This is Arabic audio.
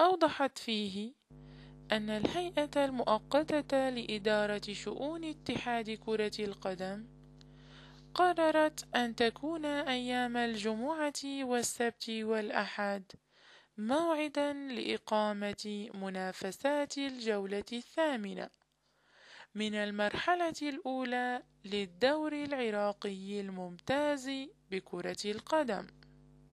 أوضحت فيه أن الهيئة المؤقتة لإدارة شؤون اتحاد كرة القدم قررت أن تكون أيام الجمعة والسبت والأحد موعدا لإقامة منافسات الجولة الثامنة من المرحلة الأولى للدور العراقي الممتاز بكرة القدم.